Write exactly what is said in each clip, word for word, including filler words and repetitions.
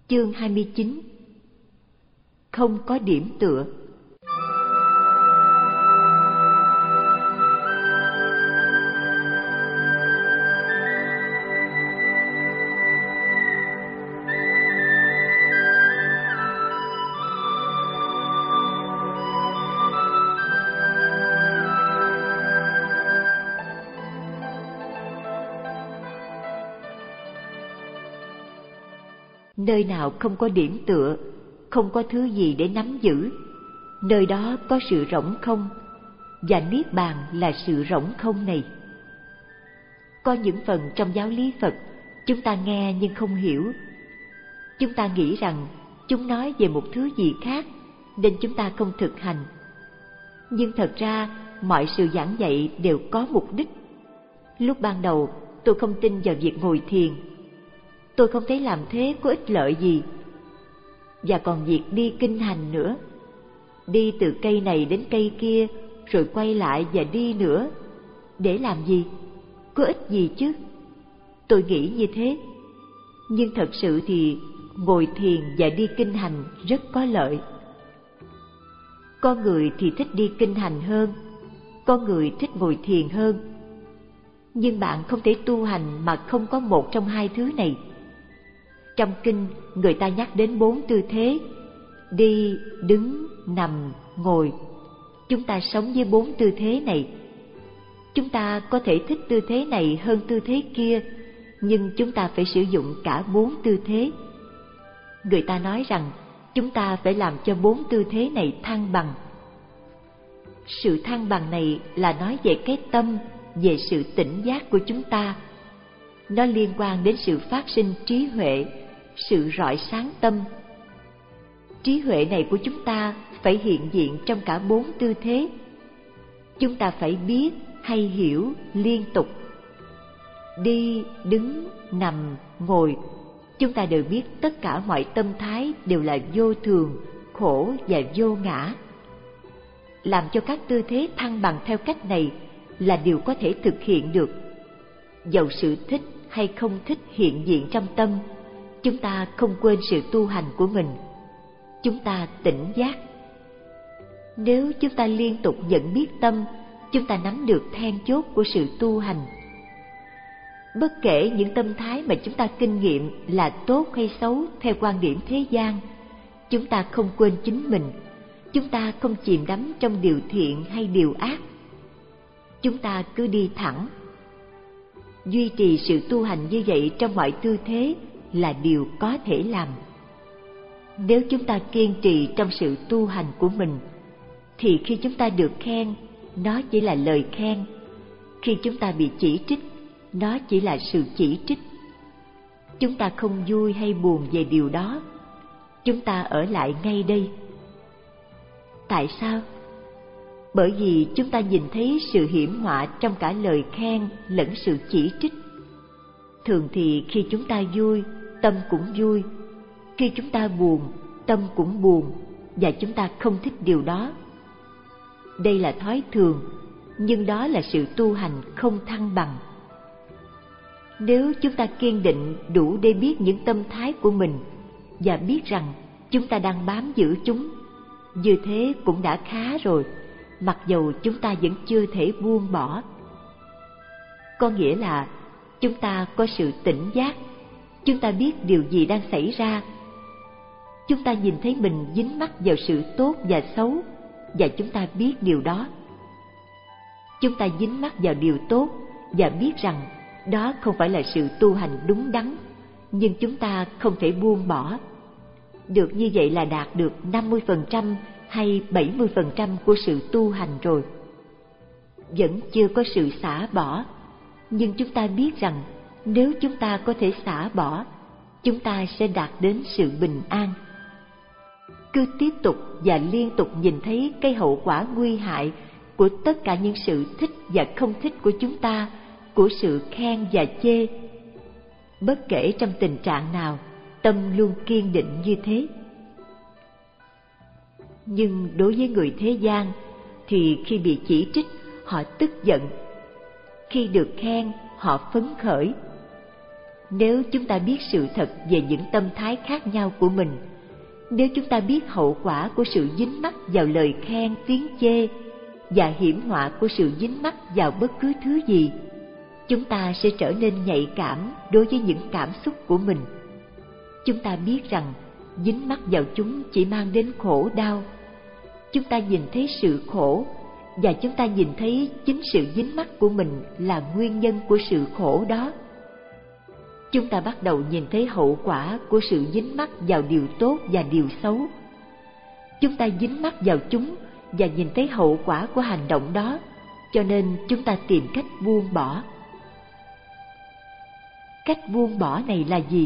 Chương hai mươi chín. Không có điểm tựa. Nơi nào không có điểm tựa, không có thứ gì để nắm giữ, nơi đó có sự rỗng không, và niết bàn là sự rỗng không này. Có những phần trong giáo lý Phật chúng ta nghe nhưng không hiểu. Chúng ta nghĩ rằng chúng nói về một thứ gì khác nên chúng ta không thực hành. Nhưng thật ra mọi sự giảng dạy đều có mục đích. Lúc ban đầu tôi không tin vào việc ngồi thiền. Tôi không thấy làm thế có ích lợi gì. Và còn việc đi kinh hành nữa. Đi từ cây này đến cây kia, rồi quay lại và đi nữa. Để làm gì? Có ích gì chứ? Tôi nghĩ như thế. Nhưng thật sự thì ngồi thiền và đi kinh hành rất có lợi. Có người thì thích đi kinh hành hơn, có người thích ngồi thiền hơn. Nhưng bạn không thể tu hành mà không có một trong hai thứ này. Trong kinh, người ta nhắc đến bốn tư thế: đi, đứng, nằm, ngồi. Chúng ta sống với bốn tư thế này. Chúng ta có thể thích tư thế này hơn tư thế kia, nhưng chúng ta phải sử dụng cả bốn tư thế. Người ta nói rằng chúng ta phải làm cho bốn tư thế này thăng bằng. Sự thăng bằng này là nói về cái tâm, về sự tỉnh giác của chúng ta. Nó liên quan đến sự phát sinh trí huệ, sự rọi sáng tâm. Trí huệ này của chúng ta phải hiện diện trong cả bốn tư thế. Chúng ta phải biết hay hiểu liên tục. Đi, đứng, nằm, ngồi, chúng ta đều biết tất cả mọi tâm thái đều là vô thường, khổ và vô ngã. Làm cho các tư thế thăng bằng theo cách này là điều có thể thực hiện được. Dầu sự thích hay không thích hiện diện trong tâm, chúng ta không quên sự tu hành của mình. Chúng ta tỉnh giác. Nếu chúng ta liên tục nhận biết tâm, chúng ta nắm được then chốt của sự tu hành. Bất kể những tâm thái mà chúng ta kinh nghiệm là tốt hay xấu theo quan điểm thế gian, chúng ta không quên chính mình. Chúng ta không chìm đắm trong điều thiện hay điều ác. Chúng ta cứ đi thẳng. Duy trì sự tu hành như vậy trong mọi tư thế là điều có thể làm. Nếu chúng ta kiên trì trong sự tu hành của mình, thì khi chúng ta được khen, nó chỉ là lời khen. Khi chúng ta bị chỉ trích, nó chỉ là sự chỉ trích. Chúng ta không vui hay buồn về điều đó. Chúng ta ở lại ngay đây. Tại sao? Bởi vì chúng ta nhìn thấy sự hiểm họa trong cả lời khen lẫn sự chỉ trích. Thường thì khi chúng ta vui, tâm cũng vui. Khi chúng ta buồn, tâm cũng buồn, và chúng ta không thích điều đó. Đây là thói thường, nhưng đó là sự tu hành không thăng bằng. Nếu chúng ta kiên định đủ để biết những tâm thái của mình và biết rằng chúng ta đang bám giữ chúng, như thế cũng đã khá rồi, mặc dầu chúng ta vẫn chưa thể buông bỏ. Có nghĩa là chúng ta có sự tỉnh giác, chúng ta biết điều gì đang xảy ra. Chúng ta nhìn thấy mình dính mắc vào sự tốt và xấu, và chúng ta biết điều đó. Chúng ta dính mắc vào điều tốt và biết rằng đó không phải là sự tu hành đúng đắn, nhưng chúng ta không thể buông bỏ. Được như vậy là đạt được năm mươi phần trăm hay bảy mươi phần trăm của sự tu hành rồi. Vẫn chưa có sự xả bỏ, nhưng chúng ta biết rằng nếu chúng ta có thể xả bỏ, chúng ta sẽ đạt đến sự bình an. Cứ tiếp tục và liên tục nhìn thấy cái hậu quả nguy hại của tất cả những sự thích và không thích của chúng ta, của sự khen và chê. Bất kể trong tình trạng nào, tâm luôn kiên định như thế. Nhưng đối với người thế gian thì khi bị chỉ trích, họ tức giận. Khi được khen, họ phấn khởi. Nếu chúng ta biết sự thật về những tâm thái khác nhau của mình, nếu chúng ta biết hậu quả của sự dính mắc vào lời khen, tiếng chê và hiểm họa của sự dính mắc vào bất cứ thứ gì, chúng ta sẽ trở nên nhạy cảm đối với những cảm xúc của mình. Chúng ta biết rằng dính mắc vào chúng chỉ mang đến khổ đau. Chúng ta nhìn thấy sự khổ, và chúng ta nhìn thấy chính sự dính mắc của mình là nguyên nhân của sự khổ đó. Chúng ta bắt đầu nhìn thấy hậu quả của sự dính mắc vào điều tốt và điều xấu. Chúng ta dính mắc vào chúng và nhìn thấy hậu quả của hành động đó, cho nên chúng ta tìm cách buông bỏ. Cách buông bỏ này là gì?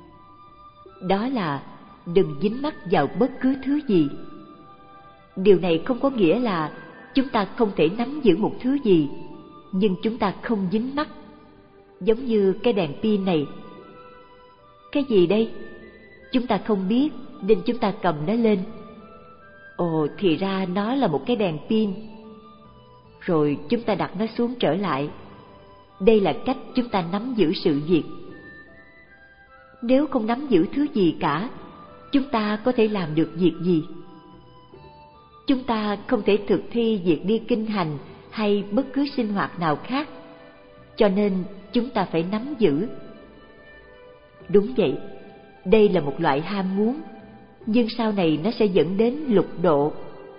Đó là đừng dính mắc vào bất cứ thứ gì. Điều này không có nghĩa là chúng ta không thể nắm giữ một thứ gì, nhưng chúng ta không dính mắc. Giống như cái đèn pin này. Cái gì đây? Chúng ta không biết nên chúng ta cầm nó lên. Ồ, thì ra nó là một cái đèn pin. Rồi chúng ta đặt nó xuống trở lại. Đây là cách chúng ta nắm giữ sự việc. Nếu không nắm giữ thứ gì cả, chúng ta có thể làm được việc gì? Chúng ta không thể thực thi việc đi kinh hành hay bất cứ sinh hoạt nào khác, cho nên chúng ta phải nắm giữ. Đúng vậy, đây là một loại ham muốn, nhưng sau này nó sẽ dẫn đến lục độ.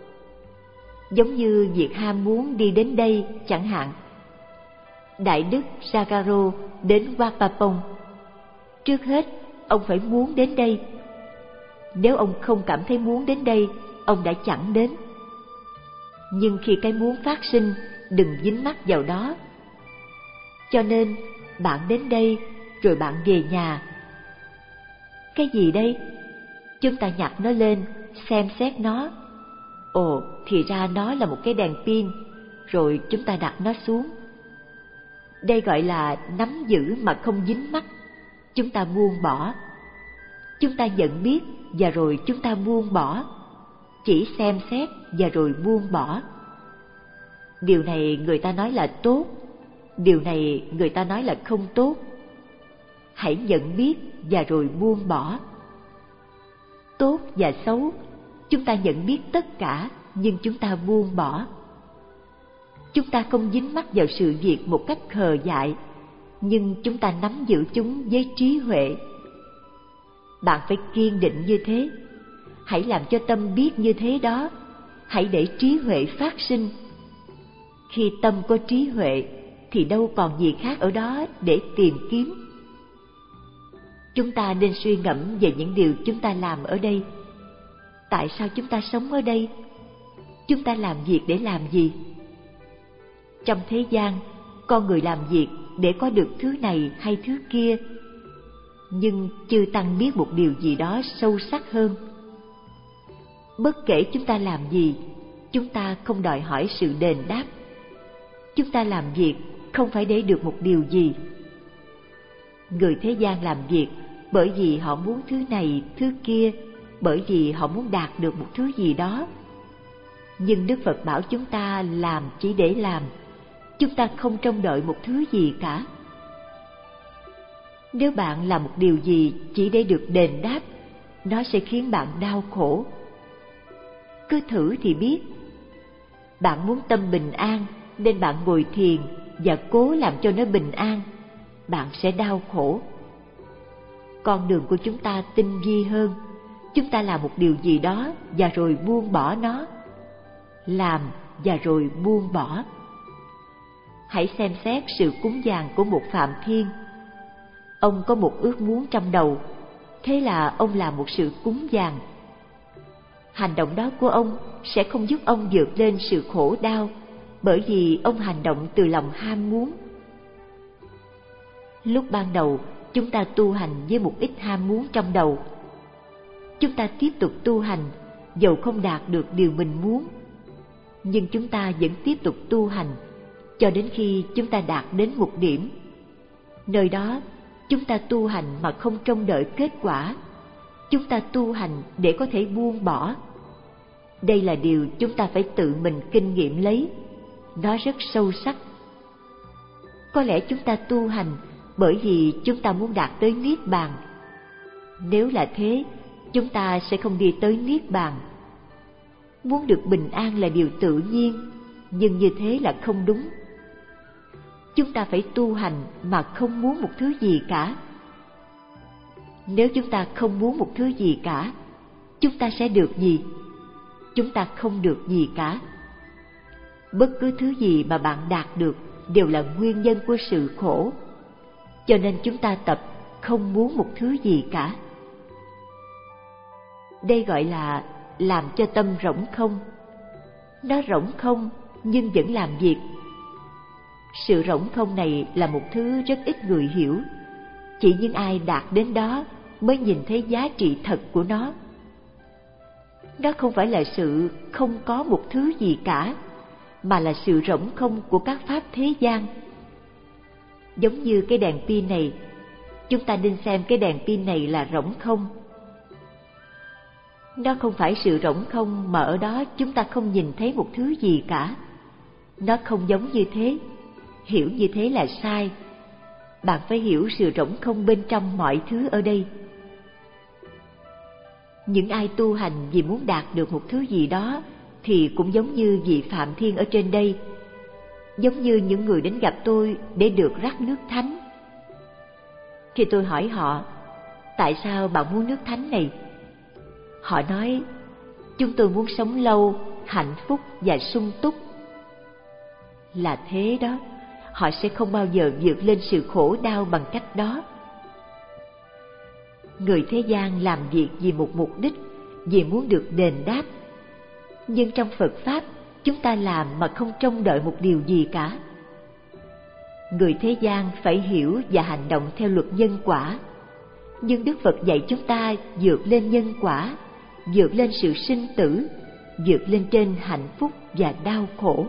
Giống như việc ham muốn đi đến đây chẳng hạn. Đại đức Sagaro đến Wat Pa Pong. Trước hết, ông phải muốn đến đây. Nếu ông không cảm thấy muốn đến đây, ông đã chẳng đến. Nhưng khi cái muốn phát sinh, đừng dính mắc vào đó. Cho nên, bạn đến đây, rồi bạn về nhà. Cái gì đây? Chúng ta nhặt nó lên, xem xét nó. Ồ, thì ra nó là một cái đèn pin, rồi chúng ta đặt nó xuống. Đây gọi là nắm giữ mà không dính mắc. Chúng ta buông bỏ. Chúng ta nhận biết và rồi chúng ta buông bỏ. Chỉ xem xét và rồi buông bỏ. Điều này người ta nói là tốt, điều này người ta nói là không tốt. Hãy nhận biết và rồi buông bỏ. Tốt và xấu, chúng ta nhận biết tất cả, nhưng chúng ta buông bỏ. Chúng ta không dính mắc vào sự việc một cách khờ dại, nhưng chúng ta nắm giữ chúng với trí huệ. Bạn phải kiên định như thế. Hãy làm cho tâm biết như thế đó. Hãy để trí huệ phát sinh. Khi tâm có trí huệ thì đâu còn gì khác ở đó để tìm kiếm. Chúng ta nên suy ngẫm về những điều chúng ta làm ở đây. Tại sao chúng ta sống ở đây? Chúng ta làm việc để làm gì? Trong thế gian, con người làm việc để có được thứ này hay thứ kia. Nhưng chư Tăng biết một điều gì đó sâu sắc hơn. Bất kể chúng ta làm gì, chúng ta không đòi hỏi sự đền đáp. Chúng ta làm việc không phải để được một điều gì. Người thế gian làm việc bởi vì họ muốn thứ này, thứ kia, bởi vì họ muốn đạt được một thứ gì đó. Nhưng Đức Phật bảo chúng ta làm chỉ để làm. Chúng ta không trông đợi một thứ gì cả. Nếu bạn làm một điều gì chỉ để được đền đáp, nó sẽ khiến bạn đau khổ. Cứ thử thì biết. Bạn muốn tâm bình an nên bạn ngồi thiền và cố làm cho nó bình an. Bạn sẽ đau khổ. Con đường của chúng ta tinh vi hơn. Chúng ta làm một điều gì đó và rồi buông bỏ nó. Làm và rồi buông bỏ. Hãy xem xét sự cúng dường của một Phạm Thiên. Ông có một ước muốn trong đầu, thế là ông làm một sự cúng dường. Hành động đó của ông sẽ không giúp ông vượt lên sự khổ đau, bởi vì ông hành động từ lòng ham muốn. Lúc ban đầu, chúng ta tu hành với một ít ham muốn trong đầu. Chúng ta tiếp tục tu hành, dầu không đạt được điều mình muốn. Nhưng chúng ta vẫn tiếp tục tu hành, cho đến khi chúng ta đạt đến một điểm. Nơi đó, chúng ta tu hành mà không trông đợi kết quả. Chúng ta tu hành để có thể buông bỏ. Đây là điều chúng ta phải tự mình kinh nghiệm lấy. Nó rất sâu sắc. Có lẽ chúng ta tu hành bởi vì chúng ta muốn đạt tới Niết Bàn. Nếu là thế, chúng ta sẽ không đi tới Niết Bàn. Muốn được bình an là điều tự nhiên, nhưng như thế là không đúng. Chúng ta phải tu hành mà không muốn một thứ gì cả. Nếu chúng ta không muốn một thứ gì cả, chúng ta sẽ được gì? Chúng ta không được gì cả. Bất cứ thứ gì mà bạn đạt được đều là nguyên nhân của sự khổ. Cho nên chúng ta tập không muốn một thứ gì cả. Đây gọi là làm cho tâm rỗng không. Nó rỗng không nhưng vẫn làm việc. Sự rỗng không này là một thứ rất ít người hiểu. Chỉ những ai đạt đến đó mới nhìn thấy giá trị thật của nó. Nó không phải là sự không có một thứ gì cả, mà là sự rỗng không của các pháp thế gian. Giống như cái đèn pin này, chúng ta nên xem cái đèn pin này là rỗng không. Nó không phải sự rỗng không mà ở đó chúng ta không nhìn thấy một thứ gì cả. Nó không giống như thế. Hiểu như thế là sai. Bạn phải hiểu sự rỗng không bên trong mọi thứ ở đây. Những ai tu hành vì muốn đạt được một thứ gì đó thì cũng giống như vị Phạm Thiên ở trên đây, giống như những người đến gặp tôi để được rắc nước thánh. Khi tôi hỏi họ, tại sao bạn muốn nước thánh này? Họ nói, chúng tôi muốn sống lâu, hạnh phúc và sung túc. Là thế đó, họ sẽ không bao giờ vượt lên sự khổ đau bằng cách đó. Người thế gian làm việc vì một mục đích, vì muốn được đền đáp. Nhưng trong Phật Pháp, chúng ta làm mà không trông đợi một điều gì cả. Người thế gian phải hiểu và hành động theo luật nhân quả. Nhưng Đức Phật dạy chúng ta vượt lên nhân quả, vượt lên sự sinh tử, vượt lên trên hạnh phúc và đau khổ.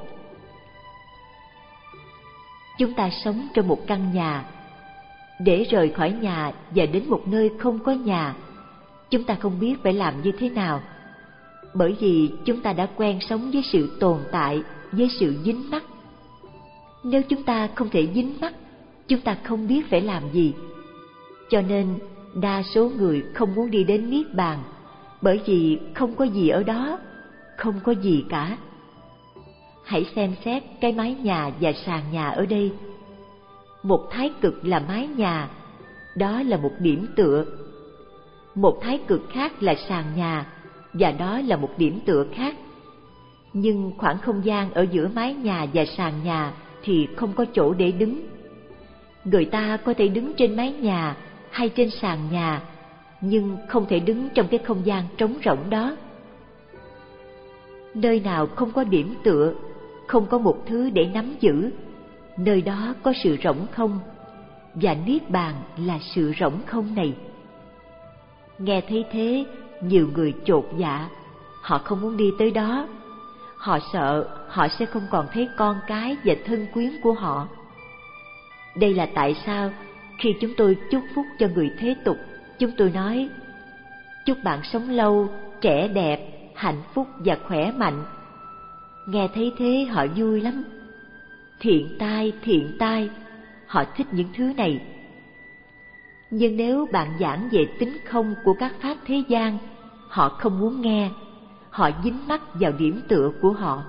Chúng ta sống trong một căn nhà. Để rời khỏi nhà và đến một nơi không có nhà, chúng ta không biết phải làm như thế nào. Bởi vì chúng ta đã quen sống với sự tồn tại, với sự dính mắc. Nếu chúng ta không thể dính mắc, chúng ta không biết phải làm gì. Cho nên đa số người không muốn đi đến Niết Bàn, bởi vì không có gì ở đó, không có gì cả. Hãy xem xét cái mái nhà và sàn nhà ở đây. Một thái cực là mái nhà, đó là một điểm tựa. Một thái cực khác là sàn nhà, và đó là một điểm tựa khác. Nhưng khoảng không gian ở giữa mái nhà và sàn nhà thì không có chỗ để đứng. Người ta có thể đứng trên mái nhà hay trên sàn nhà, nhưng không thể đứng trong cái không gian trống rỗng đó. Nơi nào không có điểm tựa, không có một thứ để nắm giữ, nơi đó có sự rỗng không, và Niết Bàn là sự rỗng không này. Nghe thấy thế, nhiều người chột dạ, họ không muốn đi tới đó. Họ sợ họ sẽ không còn thấy con cái và thân quyến của họ. Đây là tại sao khi chúng tôi chúc phúc cho người thế tục, chúng tôi nói: chúc bạn sống lâu, trẻ đẹp, hạnh phúc và khỏe mạnh. Nghe thấy thế họ vui lắm. Thiện tai, thiện tai, họ thích những thứ này. Nhưng nếu bạn giảng về tính không của các pháp thế gian, họ không muốn nghe, họ dính mắc vào điểm tựa của họ.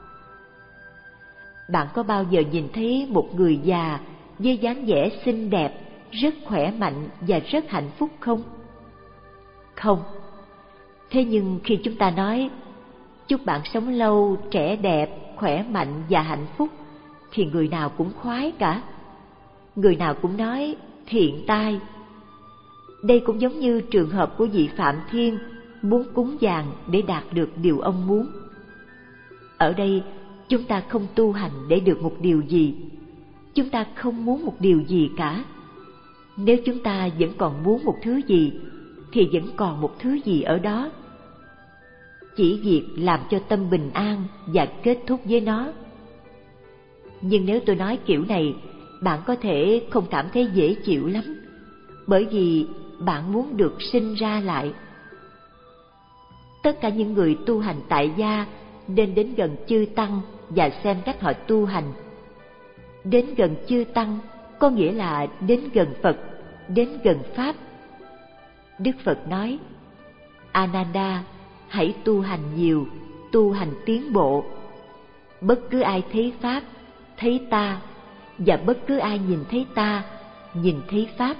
Bạn có bao giờ nhìn thấy một người già với dáng vẻ xinh đẹp, rất khỏe mạnh và rất hạnh phúc không? Không. Thế nhưng khi chúng ta nói chúc bạn sống lâu, trẻ đẹp, khỏe mạnh và hạnh phúc, thì người nào cũng khoái cả. Người nào cũng nói thiện tai. Đây cũng giống như trường hợp của vị Phạm Thiên muốn cúng dường để đạt được điều ông muốn. Ở đây, chúng ta không tu hành để được một điều gì. Chúng ta không muốn một điều gì cả. Nếu chúng ta vẫn còn muốn một thứ gì, thì vẫn còn một thứ gì ở đó. Chỉ việc làm cho tâm bình an và kết thúc với nó. Nhưng nếu tôi nói kiểu này, bạn có thể không cảm thấy dễ chịu lắm, bởi vì bạn muốn được sinh ra lại. Tất cả những người tu hành tại gia nên đến gần chư tăng và xem cách họ tu hành. Đến gần chư tăng có nghĩa là đến gần Phật, đến gần Pháp. Đức Phật nói, Ananda, hãy tu hành nhiều, tu hành tiến bộ. Bất cứ ai thấy Pháp, thấy ta, và bất cứ ai nhìn thấy ta, nhìn thấy Pháp.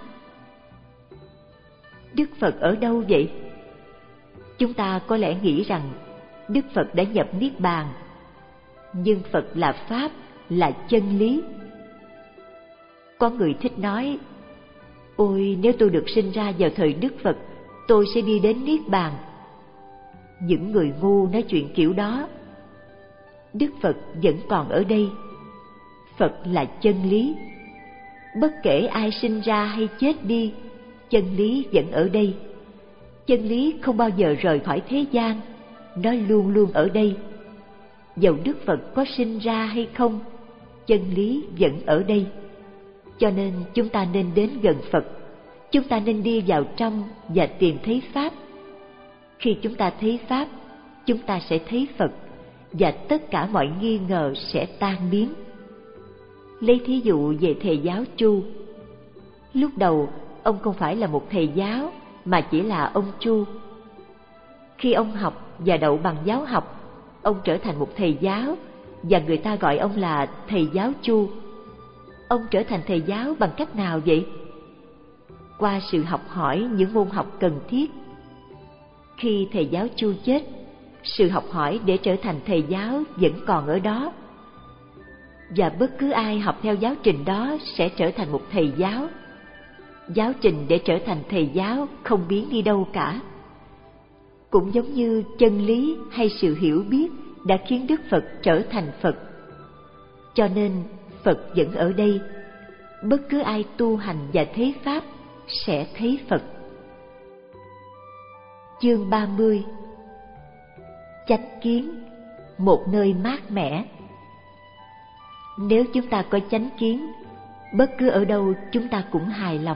Đức Phật ở đâu vậy? Chúng ta có lẽ nghĩ rằng Đức Phật đã nhập Niết Bàn, nhưng Phật là Pháp, là chân lý. Có người thích nói, ôi nếu tôi được sinh ra vào thời Đức Phật, tôi sẽ đi đến Niết Bàn. Những người ngu nói chuyện kiểu đó. Đức Phật vẫn còn ở đây. Phật là chân lý. Bất kể ai sinh ra hay chết đi, chân lý vẫn ở đây. Chân lý không bao giờ rời khỏi thế gian, nó luôn luôn ở đây. Dầu Đức Phật có sinh ra hay không, chân lý vẫn ở đây. Cho nên chúng ta nên đến gần Phật, chúng ta nên đi vào trong và tìm thấy Pháp. Khi chúng ta thấy Pháp, chúng ta sẽ thấy Phật, và tất cả mọi nghi ngờ sẽ tan biến. Lấy thí dụ về thầy giáo Chu. Lúc đầu, ông không phải là một thầy giáo, mà chỉ là ông Chu. Khi ông học và đậu bằng giáo học, ông trở thành một thầy giáo, và người ta gọi ông là thầy giáo Chu. Ông trở thành thầy giáo bằng cách nào vậy? Qua sự học hỏi những môn học cần thiết. Khi thầy giáo Chu chết, sự học hỏi để trở thành thầy giáo vẫn còn ở đó. Và bất cứ ai học theo giáo trình đó sẽ trở thành một thầy giáo. Giáo trình để trở thành thầy giáo không biến đi đâu cả. Cũng giống như chân lý hay sự hiểu biết đã khiến Đức Phật trở thành Phật. Cho nên Phật vẫn ở đây. Bất cứ ai tu hành và thấy Pháp sẽ thấy Phật. Chương ba mươi. Chánh kiến, một nơi mát mẻ. Nếu chúng ta có chánh kiến, bất cứ ở đâu chúng ta cũng hài lòng.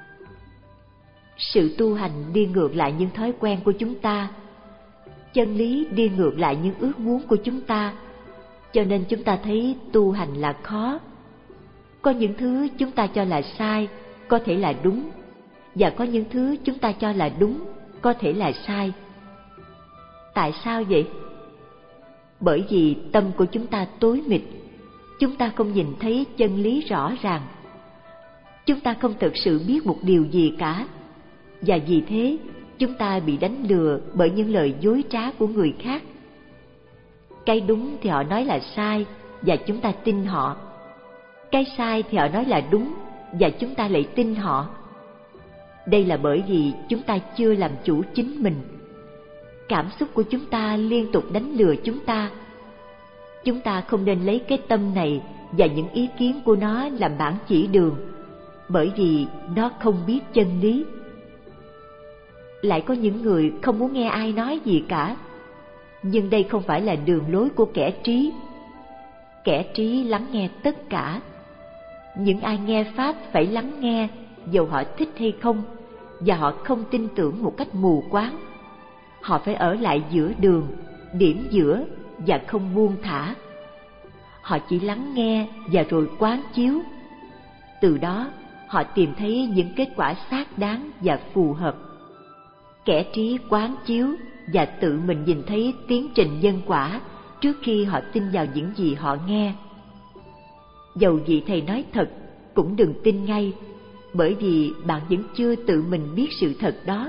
Sự tu hành đi ngược lại những thói quen của chúng ta. Chân lý đi ngược lại những ước muốn của chúng ta. Cho nên chúng ta thấy tu hành là khó. Có những thứ chúng ta cho là sai, có thể là đúng. Và có những thứ chúng ta cho là đúng, có thể là sai. Tại sao vậy? Bởi vì tâm của chúng ta tối mịt. Chúng ta không nhìn thấy chân lý rõ ràng. Chúng ta không thực sự biết một điều gì cả. Và vì thế, chúng ta bị đánh lừa bởi những lời dối trá của người khác. Cái đúng thì họ nói là sai, và chúng ta tin họ. Cái sai thì họ nói là đúng, và chúng ta lại tin họ. Đây là bởi vì chúng ta chưa làm chủ chính mình. Cảm xúc của chúng ta liên tục đánh lừa chúng ta. Chúng ta không nên lấy cái tâm này và những ý kiến của nó làm bản chỉ đường, bởi vì nó không biết chân lý. Lại có những người không muốn nghe ai nói gì cả. Nhưng đây không phải là đường lối của kẻ trí. Kẻ trí lắng nghe tất cả. Những ai nghe Pháp phải lắng nghe, dầu họ thích hay không, và họ không tin tưởng một cách mù quáng. Họ phải ở lại giữa đường, điểm giữa, và không buông thả. Họ chỉ lắng nghe và rồi quán chiếu. Từ đó, họ tìm thấy những kết quả xác đáng và phù hợp. Kẻ trí quán chiếu và tự mình nhìn thấy tiến trình nhân quả trước khi họ tin vào những gì họ nghe. Dầu vị thầy nói thật, cũng đừng tin ngay, bởi vì bạn vẫn chưa tự mình biết sự thật đó.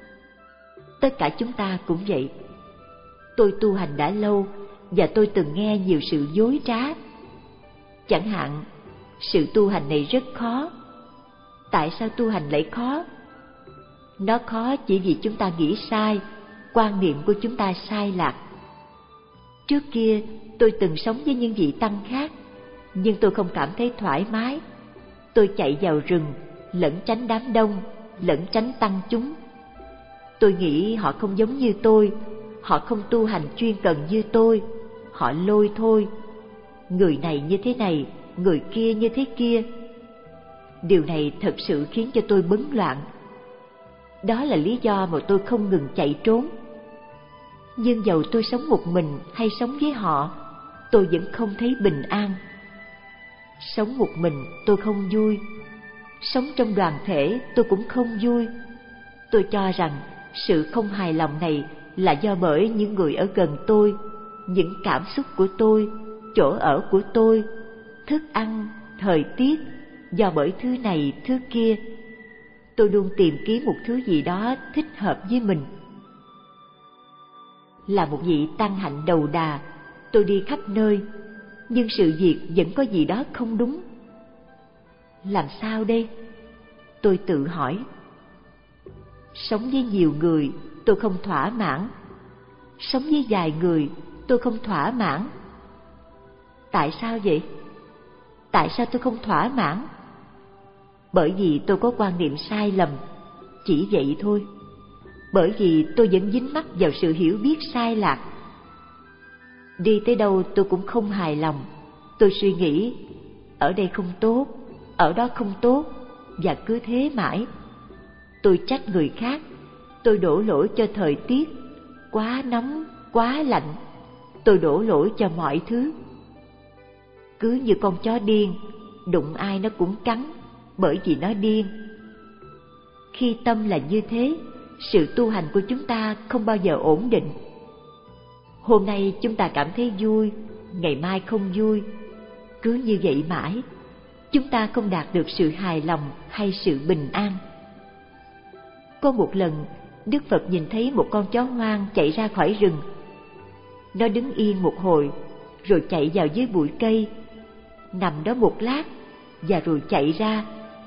Tất cả chúng ta cũng vậy. Tôi tu hành đã lâu và tôi từng nghe nhiều sự dối trá. Chẳng hạn, sự tu hành này rất khó. Tại sao tu hành lại khó? Nó khó chỉ vì chúng ta nghĩ sai, quan niệm của chúng ta sai lạc. Trước kia, tôi từng sống với những vị tăng khác, nhưng tôi không cảm thấy thoải mái. Tôi chạy vào rừng, lẩn tránh đám đông, lẩn tránh tăng chúng. Tôi nghĩ họ không giống như tôi, họ không tu hành chuyên cần như tôi, họ lôi thôi. Người này như thế này, người kia như thế kia. Điều này thật sự khiến cho tôi bấn loạn. Đó là lý do mà tôi không ngừng chạy trốn. Nhưng dầu tôi sống một mình hay sống với họ, tôi vẫn không thấy bình an. Sống một mình tôi không vui, sống trong đoàn thể tôi cũng không vui. Tôi cho rằng sự không hài lòng này là do bởi những người ở gần tôi, những cảm xúc của tôi, chỗ ở của tôi, thức ăn, thời tiết, do bởi thứ này, thứ kia. Tôi luôn tìm kiếm một thứ gì đó thích hợp với mình. Là một vị tăng hạnh đầu đà, tôi đi khắp nơi, nhưng sự việc vẫn có gì đó không đúng. Làm sao đây? Tôi tự hỏi. Sống với nhiều người tôi không thỏa mãn, sống với vài người tôi không thỏa mãn. Tại sao vậy? Tại sao tôi không thỏa mãn? Bởi vì tôi có quan niệm sai lầm, chỉ vậy thôi. Bởi vì tôi vẫn dính mắc vào sự hiểu biết sai lạc. Đi tới đâu tôi cũng không hài lòng. Tôi suy nghĩ, ở đây không tốt, ở đó không tốt, và cứ thế mãi. Tôi trách người khác, tôi đổ lỗi cho thời tiết, quá nóng, quá lạnh. Tôi đổ lỗi cho mọi thứ. Cứ như con chó điên, đụng ai nó cũng cắn, bởi vì nó điên. Khi tâm là như thế, sự tu hành của chúng ta không bao giờ ổn định. Hôm nay chúng ta cảm thấy vui, ngày mai không vui. Cứ như vậy mãi, chúng ta không đạt được sự hài lòng hay sự bình an. Có một lần, Đức Phật nhìn thấy một con chó hoang chạy ra khỏi rừng. Nó đứng yên một hồi, rồi chạy vào dưới bụi cây, nằm đó một lát, và rồi chạy ra.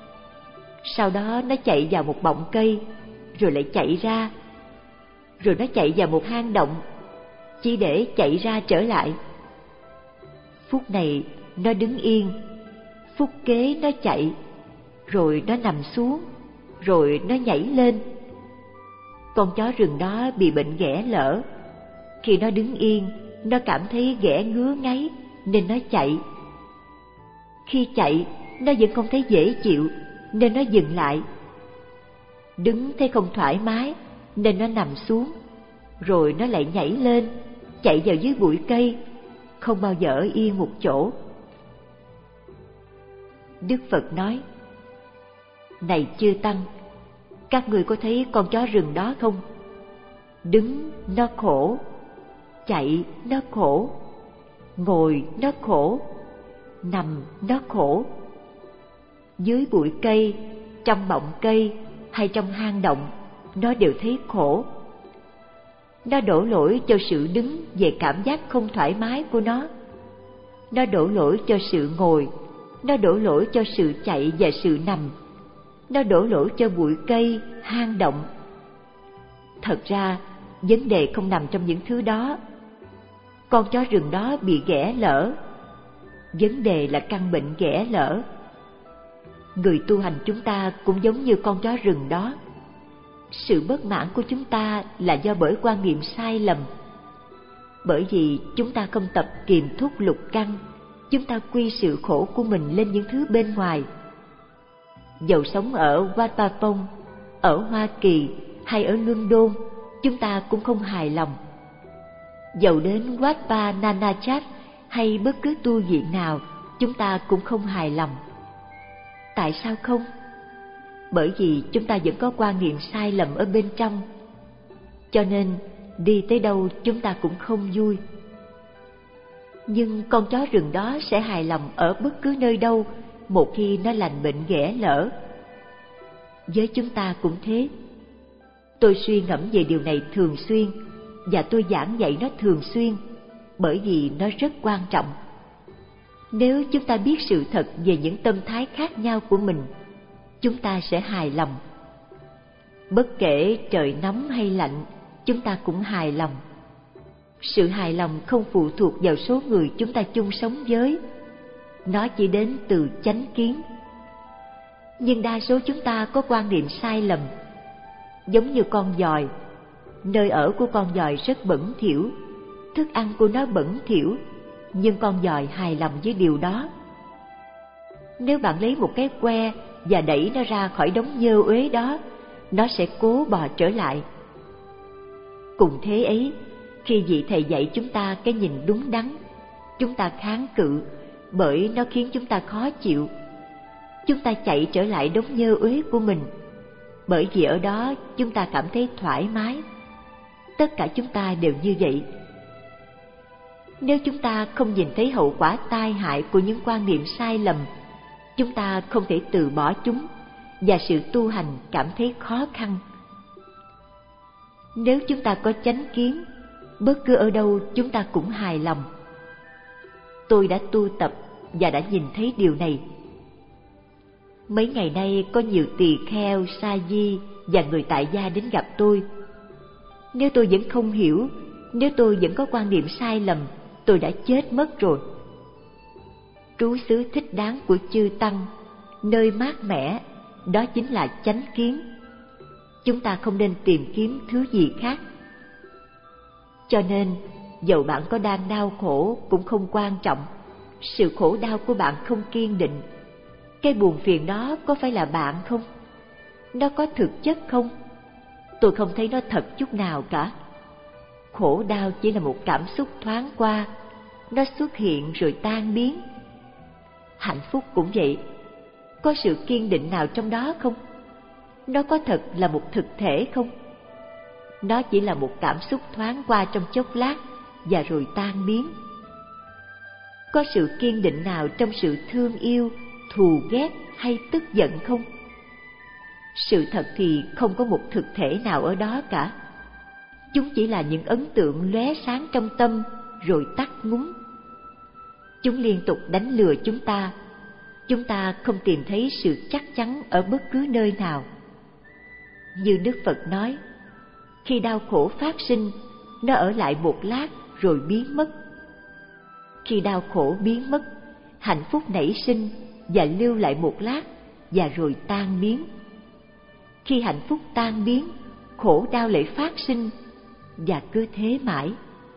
Sau đó nó chạy vào một bọng cây, rồi lại chạy ra. Rồi nó chạy vào một hang động, chỉ để chạy ra trở lại. Phút này nó đứng yên, phút kế nó chạy, rồi nó nằm xuống, rồi nó nhảy lên. Con chó rừng đó bị bệnh ghẻ lở. Khi nó đứng yên, nó cảm thấy ghẻ ngứa ngáy nên nó chạy. Khi chạy, nó vẫn không thấy dễ chịu nên nó dừng lại. Đứng thấy không thoải mái nên nó nằm xuống, rồi nó lại nhảy lên, chạy vào dưới bụi cây, không bao giờ ở yên một chỗ. Đức Phật nói: Này chư tăng, các người có thấy con chó rừng đó không? Đứng nó khổ, chạy nó khổ, ngồi nó khổ, nằm nó khổ. Dưới bụi cây, trong bọng cây hay trong hang động, nó đều thấy khổ. Nó đổ lỗi cho sự đứng về cảm giác không thoải mái của nó. Nó đổ lỗi cho sự ngồi, nó đổ lỗi cho sự chạy và sự nằm. Nó đổ lỗi cho bụi cây, hang động. Thật ra, vấn đề không nằm trong những thứ đó. Con chó rừng đó bị ghẻ lở. Vấn đề là căn bệnh ghẻ lở. Người tu hành chúng ta cũng giống như con chó rừng đó. Sự bất mãn của chúng ta là do bởi quan niệm sai lầm. Bởi vì chúng ta không tập kiềm thúc lục căn, chúng ta quy sự khổ của mình lên những thứ bên ngoài. Dầu sống ở Wat Pa Pong, ở Hoa Kỳ hay ở London, chúng ta cũng không hài lòng. Dầu đến Wat Pa Nanachat hay bất cứ tu viện nào, chúng ta cũng không hài lòng. Tại sao không? Bởi vì chúng ta vẫn có quan niệm sai lầm ở bên trong. Cho nên đi tới đâu chúng ta cũng không vui. Nhưng con chó rừng đó sẽ hài lòng ở bất cứ nơi đâu một khi nó lành bệnh ghẻ lở. Với chúng ta cũng thế. Tôi suy ngẫm về điều này thường xuyên, và tôi giảng dạy nó thường xuyên, bởi vì nó rất quan trọng. Nếu chúng ta biết sự thật về những tâm thái khác nhau của mình, chúng ta sẽ hài lòng. Bất kể trời nóng hay lạnh, chúng ta cũng hài lòng. Sự hài lòng không phụ thuộc vào số người chúng ta chung sống với. Nó chỉ đến từ chánh kiến. Nhưng đa số chúng ta có quan niệm sai lầm. Giống như con giòi, nơi ở của con giòi rất bẩn thỉu, thức ăn của nó bẩn thỉu, nhưng con giòi hài lòng với điều đó. Nếu bạn lấy một cái que và đẩy nó ra khỏi đống dơ uế đó, nó sẽ cố bò trở lại. Cùng thế ấy, khi vị thầy dạy chúng ta cái nhìn đúng đắn, chúng ta kháng cự, bởi nó khiến chúng ta khó chịu. Chúng ta chạy trở lại đống nhơ uế của mình, bởi vì ở đó chúng ta cảm thấy thoải mái. Tất cả chúng ta đều như vậy. Nếu chúng ta không nhìn thấy hậu quả tai hại của những quan niệm sai lầm, chúng ta không thể từ bỏ chúng, và sự tu hành cảm thấy khó khăn. Nếu chúng ta có chánh kiến, bất cứ ở đâu chúng ta cũng hài lòng. Tôi đã tu tập và đã nhìn thấy điều này. Mấy ngày nay có nhiều tỳ kheo, sa di và người tại gia đến gặp tôi. Nếu tôi vẫn không hiểu, nếu tôi vẫn có quan niệm sai lầm, tôi đã chết mất rồi. Trú xứ thích đáng của chư tăng, nơi mát mẻ, đó chính là chánh kiến. Chúng ta không nên tìm kiếm thứ gì khác. Cho nên, dầu bạn có đang đau khổ cũng không quan trọng. Sự khổ đau của bạn không kiên định. Cái buồn phiền đó có phải là bạn không? Nó có thực chất không? Tôi không thấy nó thật chút nào cả. Khổ đau chỉ là một cảm xúc thoáng qua, nó xuất hiện rồi tan biến. Hạnh phúc cũng vậy. Có sự kiên định nào trong đó không? Nó có thật là một thực thể không? Nó chỉ là một cảm xúc thoáng qua trong chốc lát và rồi tan biến. Có sự kiên định nào trong sự thương yêu, thù ghét hay tức giận không? Sự thật thì không có một thực thể nào ở đó cả. Chúng chỉ là những ấn tượng lóe sáng trong tâm rồi tắt ngúm. Chúng liên tục đánh lừa chúng ta. Chúng ta không tìm thấy sự chắc chắn ở bất cứ nơi nào. Như Đức Phật nói, khi đau khổ phát sinh, nó ở lại một lát rồi biến mất. Khi đau khổ biến mất, hạnh phúc nảy sinh và lưu lại một lát và rồi tan biến. Khi hạnh phúc tan biến, khổ đau lại phát sinh và cứ thế mãi.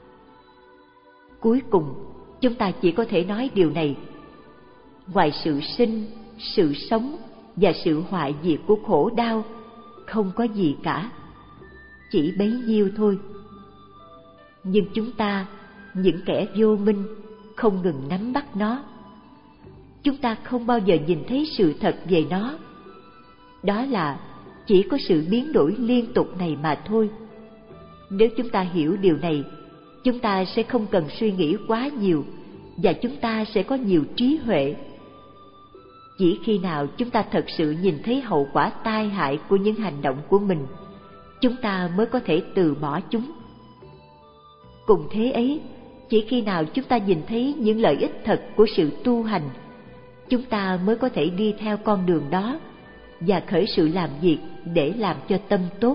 Cuối cùng, chúng ta chỉ có thể nói điều này: ngoài sự sinh, sự sống và sự hoại diệt của khổ đau, không có gì cả. Chỉ bấy nhiêu thôi. Nhưng chúng ta, những kẻ vô minh, không ngừng nắm bắt nó. Chúng ta không bao giờ nhìn thấy sự thật về nó. Đó là chỉ có sự biến đổi liên tục này mà thôi. Nếu chúng ta hiểu điều này, chúng ta sẽ không cần suy nghĩ quá nhiều và chúng ta sẽ có nhiều trí huệ. Chỉ khi nào chúng ta thật sự nhìn thấy hậu quả tai hại của những hành động của mình, chúng ta mới có thể từ bỏ chúng. Cùng thế ấy, chỉ khi nào chúng ta nhìn thấy những lợi ích thật của sự tu hành, chúng ta mới có thể đi theo con đường đó và khởi sự làm việc để làm cho tâm tốt.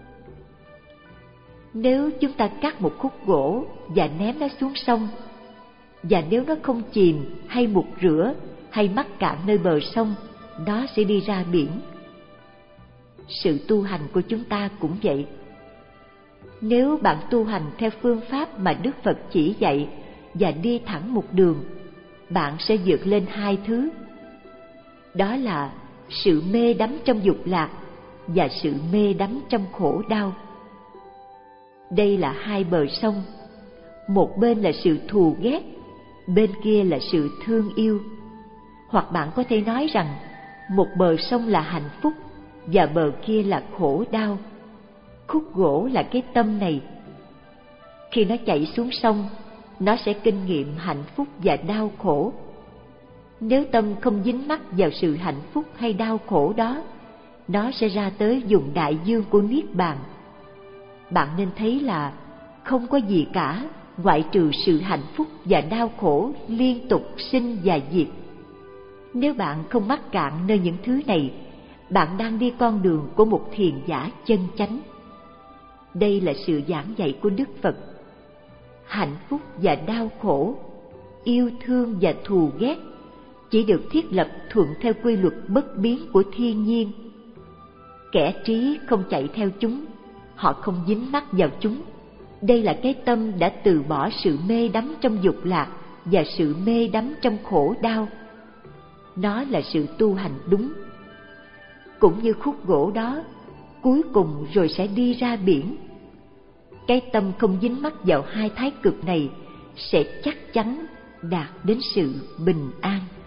Nếu chúng ta cắt một khúc gỗ và ném nó xuống sông, và nếu nó không chìm hay mục rửa hay mắc cạn nơi bờ sông, nó sẽ đi ra biển. Sự tu hành của chúng ta cũng vậy. Nếu bạn tu hành theo phương pháp mà Đức Phật chỉ dạy và đi thẳng một đường, bạn sẽ vượt lên hai thứ. Đó là sự mê đắm trong dục lạc và sự mê đắm trong khổ đau. Đây là hai bờ sông. Một bên là sự thù ghét, bên kia là sự thương yêu. Hoặc bạn có thể nói rằng một bờ sông là hạnh phúc và bờ kia là khổ đau. Khúc gỗ là cái tâm này. Khi nó chạy xuống sông, nó sẽ kinh nghiệm hạnh phúc và đau khổ. Nếu tâm không dính mắc vào sự hạnh phúc hay đau khổ đó, nó sẽ ra tới vùng đại dương của Niết Bàn. Bạn nên thấy là không có gì cả ngoại trừ sự hạnh phúc và đau khổ liên tục sinh và diệt. Nếu bạn không mắc cạn nơi những thứ này, bạn đang đi con đường của một thiền giả chân chánh. Đây là sự giảng dạy của Đức Phật. Hạnh phúc và đau khổ, yêu thương và thù ghét chỉ được thiết lập thuận theo quy luật bất biến của thiên nhiên. Kẻ trí không chạy theo chúng, họ không dính mắc vào chúng. Đây là cái tâm đã từ bỏ sự mê đắm trong dục lạc và sự mê đắm trong khổ đau. Nó là sự tu hành đúng. Cũng như khúc gỗ đó, cuối cùng rồi sẽ đi ra biển. Cái tâm không dính mắc vào hai thái cực này sẽ chắc chắn đạt đến sự bình an.